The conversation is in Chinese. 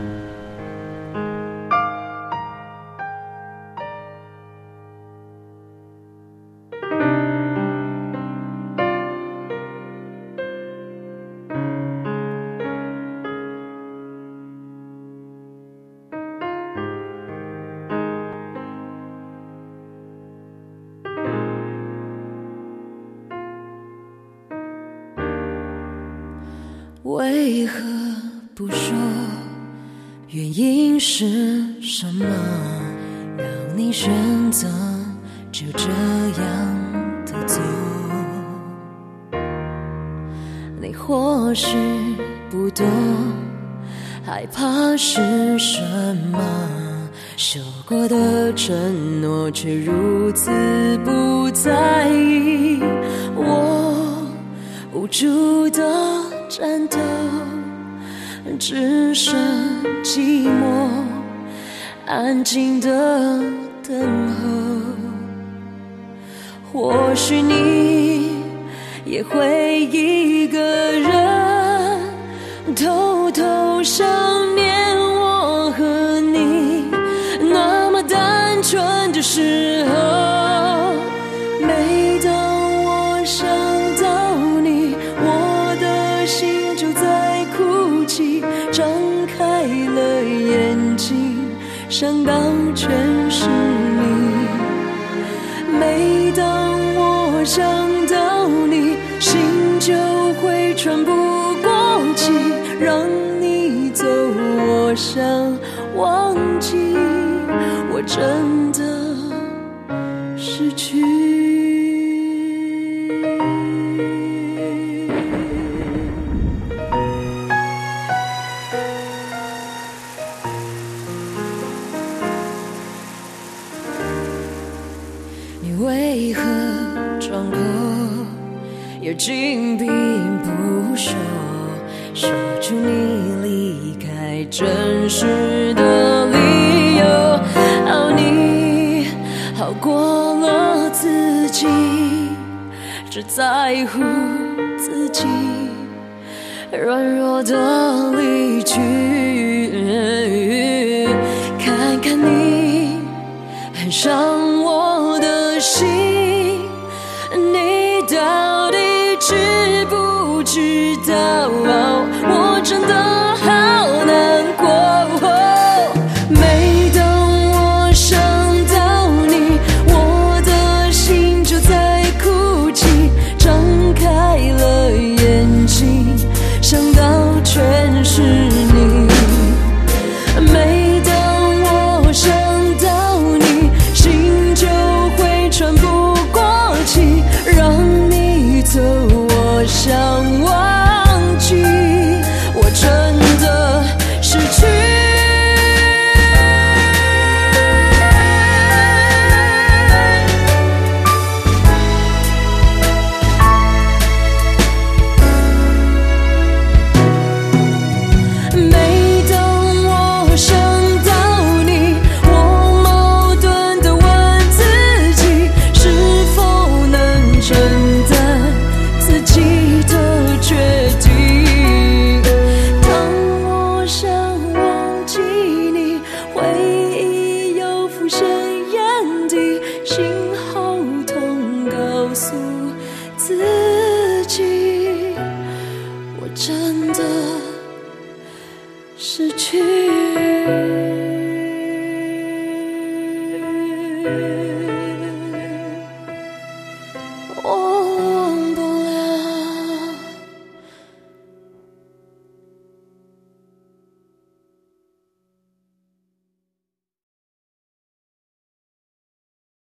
为何不说？原因是什么？让你选择就这样的走？你或许不懂，害怕是什么？说过的承诺却如此不在意，我无助的战斗，只剩寂寞，安静的等候。或许你也会一个人偷偷想念我和你那么单纯的时候。每当我想到你，我的心就在哭泣，张开了眼睛，想到全是你。每当我想到你，心就会喘不过气，让你走，我想忘记，我真的失去。你为何张口又紧闭不说，说出你离开真实的理由？好，你好过了自己，只在乎自己，软弱的离去。看看你很伤我的心，你到底知不知道？我真的好难过。每当我想到你，我的心就在哭泣，张开了眼睛，想到全是你。每当我想到你，心就会喘不过气，让你走，我想忘记，我真的失去。每当我想到你，我矛盾地问自己，是否能承担自己的决定。当我想忘记你，回忆又浮现眼底，心好痛，告诉